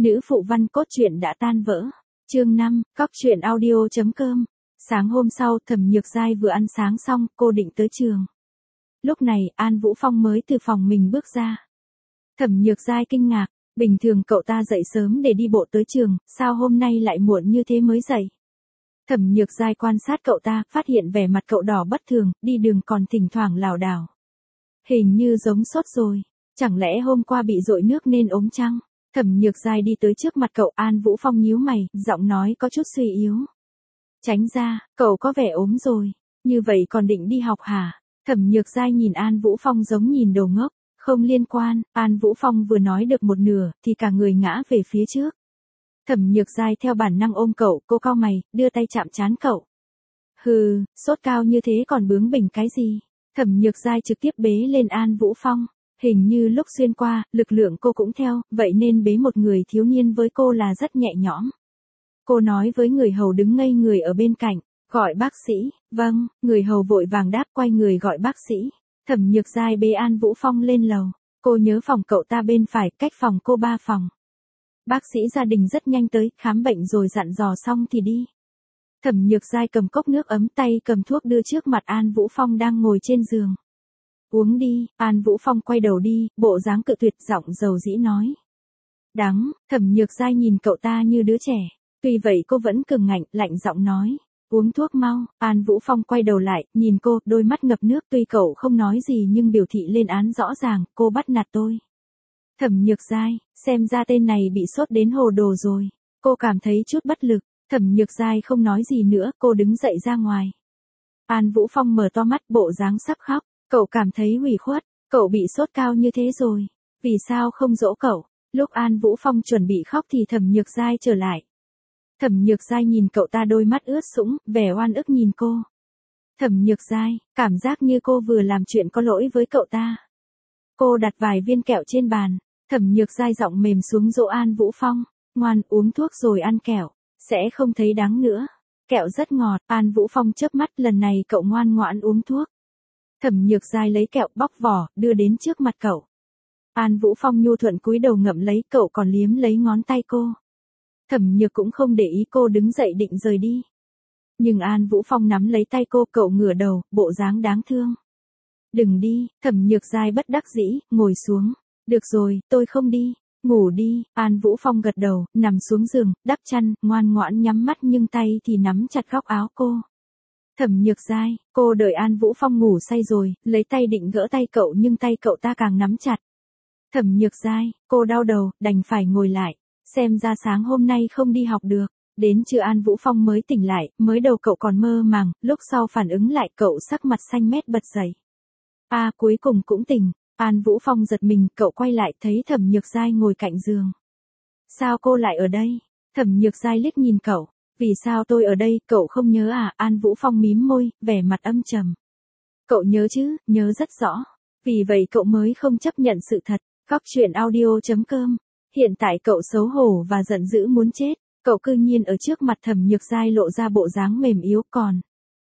Nữ phụ văn cốt truyện đã tan vỡ. Chương 5, cóc truyện audio.com. Sáng hôm sau, Thẩm Nhược Giai vừa ăn sáng xong, cô định tới trường. Lúc này, An Vũ Phong mới từ phòng mình bước ra. Thẩm Nhược Giai kinh ngạc, bình thường cậu ta dậy sớm để đi bộ tới trường, sao hôm nay lại muộn như thế mới dậy? Thẩm Nhược Giai quan sát cậu ta, phát hiện vẻ mặt cậu đỏ bất thường, đi đường còn thỉnh thoảng lảo đảo. Hình như giống sốt rồi, chẳng lẽ hôm qua bị dội nước nên ốm chăng? Thẩm Nhược Giai đi tới trước mặt cậu. An Vũ Phong nhíu mày, giọng nói có chút suy yếu. Tránh ra, cậu có vẻ ốm rồi, như vậy còn định đi học hả? Thẩm Nhược Giai nhìn An Vũ Phong giống nhìn đồ ngốc. Không liên quan. An Vũ Phong vừa nói được một nửa, thì cả người ngã về phía trước. Thẩm Nhược Giai theo bản năng ôm cậu, cô cau mày, đưa tay chạm trán cậu. Hừ, sốt cao như thế còn bướng bỉnh cái gì? Thẩm Nhược Giai trực tiếp bế lên An Vũ Phong. Hình như lúc xuyên qua, lực lượng cô cũng theo, vậy nên bế một người thiếu niên với cô là rất nhẹ nhõm. Cô nói với người hầu đứng ngây người ở bên cạnh, gọi bác sĩ. Vâng, người hầu vội vàng đáp, quay người gọi bác sĩ. Thẩm Nhược Giai bế An Vũ Phong lên lầu. Cô nhớ phòng cậu ta bên phải, cách phòng cô 3 phòng. Bác sĩ gia đình rất nhanh tới, khám bệnh rồi dặn dò xong thì đi. Thẩm Nhược Giai cầm cốc nước ấm, tay cầm thuốc đưa trước mặt An Vũ Phong đang ngồi trên giường. Uống đi. An Vũ Phong quay đầu đi, bộ dáng cự tuyệt, giọng dầu dĩ nói. Đắng. Thẩm Nhược Giai nhìn cậu ta như đứa trẻ. Tuy vậy cô vẫn cường ngạnh, lạnh giọng nói. Uống thuốc mau. An Vũ Phong quay đầu lại, nhìn cô, đôi mắt ngập nước. Tuy cậu không nói gì nhưng biểu thị lên án rõ ràng, cô bắt nạt tôi. Thẩm Nhược Giai, xem ra tên này bị sốt đến hồ đồ rồi. Cô cảm thấy chút bất lực. Thẩm Nhược Giai không nói gì nữa, cô đứng dậy ra ngoài. An Vũ Phong mở to mắt, bộ dáng sắp khóc. Cậu cảm thấy ủy khuất, cậu bị sốt cao như thế rồi. Vì sao không dỗ cậu? Lúc An Vũ Phong chuẩn bị khóc thì Thẩm Nhược Giai trở lại. Thẩm Nhược Giai nhìn cậu ta, đôi mắt ướt sũng, vẻ oan ức nhìn cô. Thẩm Nhược Giai, cảm giác như cô vừa làm chuyện có lỗi với cậu ta. Cô đặt vài viên kẹo trên bàn. Thẩm Nhược Giai giọng mềm xuống dỗ An Vũ Phong. Ngoan, uống thuốc rồi ăn kẹo, sẽ không thấy đắng nữa. Kẹo rất ngọt. An Vũ Phong chớp mắt, lần này cậu ngoan ngoãn uống thuốc. Thẩm Nhược Giai lấy kẹo, bóc vỏ, đưa đến trước mặt cậu. An Vũ Phong nhu thuận cúi đầu ngậm lấy, cậu còn liếm lấy ngón tay cô. Thẩm Nhược cũng không để ý, cô đứng dậy định rời đi. Nhưng An Vũ Phong nắm lấy tay cô, cậu ngửa đầu, bộ dáng đáng thương. Đừng đi. Thẩm Nhược Giai bất đắc dĩ, ngồi xuống. Được rồi, tôi không đi. Ngủ đi. An Vũ Phong gật đầu, nằm xuống giường, đắp chăn, ngoan ngoãn nhắm mắt nhưng tay thì nắm chặt góc áo cô. Thẩm Nhược Giai, cô đợi An Vũ Phong ngủ say rồi, lấy tay định gỡ tay cậu nhưng tay cậu ta càng nắm chặt. Thẩm Nhược Giai, cô đau đầu, đành phải ngồi lại. Xem ra sáng hôm nay không đi học được. Đến trưa An Vũ Phong mới tỉnh lại, mới đầu cậu còn mơ màng, lúc sau phản ứng lại cậu sắc mặt xanh mét bật dậy. Cuối cùng cũng tỉnh. An Vũ Phong giật mình, cậu quay lại thấy Thẩm Nhược Giai ngồi cạnh giường. Sao cô lại ở đây? Thẩm Nhược Giai liếc nhìn cậu. Vì sao tôi ở đây, cậu không nhớ à? An Vũ Phong mím môi, vẻ mặt âm trầm. Cậu nhớ chứ, nhớ rất rõ. Vì vậy cậu mới không chấp nhận sự thật. Cóc truyện audio.com. Hiện tại cậu xấu hổ và giận dữ muốn chết. Cậu cư nhiên ở trước mặt Thẩm Nhược Giai lộ ra bộ dáng mềm yếu còn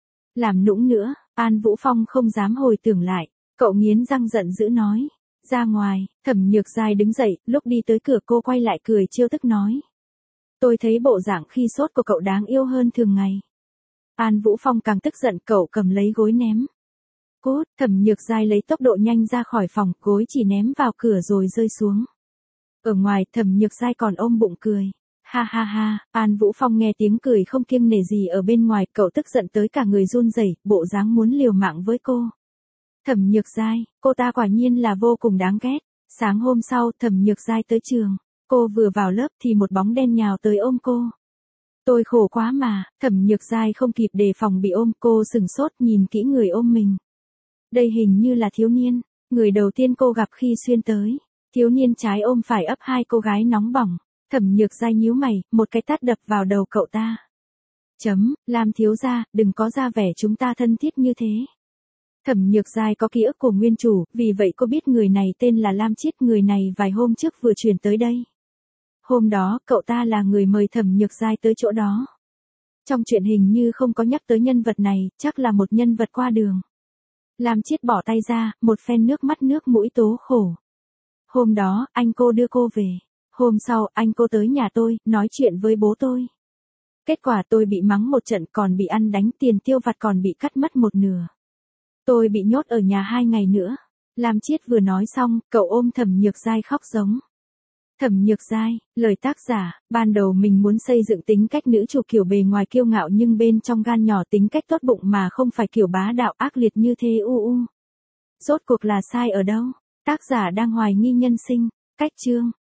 làm nũng nữa. An Vũ Phong không dám hồi tưởng lại. Cậu nghiến răng giận dữ nói. Ra ngoài. Thẩm Nhược Giai đứng dậy, lúc đi tới cửa cô quay lại cười trêu tức nói. Tôi thấy bộ dạng khi sốt của cậu đáng yêu hơn thường ngày. An Vũ Phong càng tức giận, cậu cầm lấy gối ném. Cút. Thẩm Nhược Giai lấy tốc độ nhanh ra khỏi phòng, gối chỉ ném vào cửa rồi rơi xuống. Ở ngoài, Thẩm Nhược Giai còn ôm bụng cười. Ha ha ha. An Vũ Phong nghe tiếng cười không kiêng nể gì ở bên ngoài, cậu tức giận tới cả người run rẩy, bộ dáng muốn liều mạng với cô. Thẩm Nhược Giai, cô ta quả nhiên là vô cùng đáng ghét. Sáng hôm sau, Thẩm Nhược Giai tới trường. Cô vừa vào lớp thì một bóng đen nhào tới ôm cô. Tôi khổ quá mà. Thẩm Nhược Giai không kịp đề phòng bị ôm, cô sừng sốt nhìn kỹ người ôm mình. Đây hình như là thiếu niên, người đầu tiên cô gặp khi xuyên tới. Thiếu niên trái ôm phải ấp hai cô gái nóng bỏng. Thẩm Nhược Giai nhíu mày, một cái tát đập vào đầu cậu ta. Lam thiếu gia, đừng có ra vẻ chúng ta thân thiết như thế. Thẩm Nhược Giai có ký ức của nguyên chủ, vì vậy cô biết người này tên là Lam Chiết, người này vài hôm trước vừa chuyển tới đây. Hôm đó, cậu ta là người mời Thẩm Nhược Giai tới chỗ đó. Trong truyện hình như không có nhắc tới nhân vật này, chắc là một nhân vật qua đường. Lam Chiết bỏ tay ra, một phen nước mắt nước mũi tố khổ. Hôm đó, anh cô đưa cô về. Hôm sau, anh cô tới nhà tôi, nói chuyện với bố tôi. Kết quả tôi bị mắng một trận, còn bị ăn đánh, tiền tiêu vặt còn bị cắt mất một nửa. Tôi bị nhốt ở nhà 2 ngày nữa. Lam Chiết vừa nói xong, cậu ôm Thẩm Nhược Giai khóc giống. Thẩm Nhược Giai, lời tác giả, ban đầu mình muốn xây dựng tính cách nữ chủ kiểu bề ngoài kiêu ngạo nhưng bên trong gan nhỏ tính cách tốt bụng mà không phải kiểu bá đạo ác liệt như thế Rốt cuộc là sai ở đâu? Tác giả đang hoài nghi nhân sinh. Cách chương.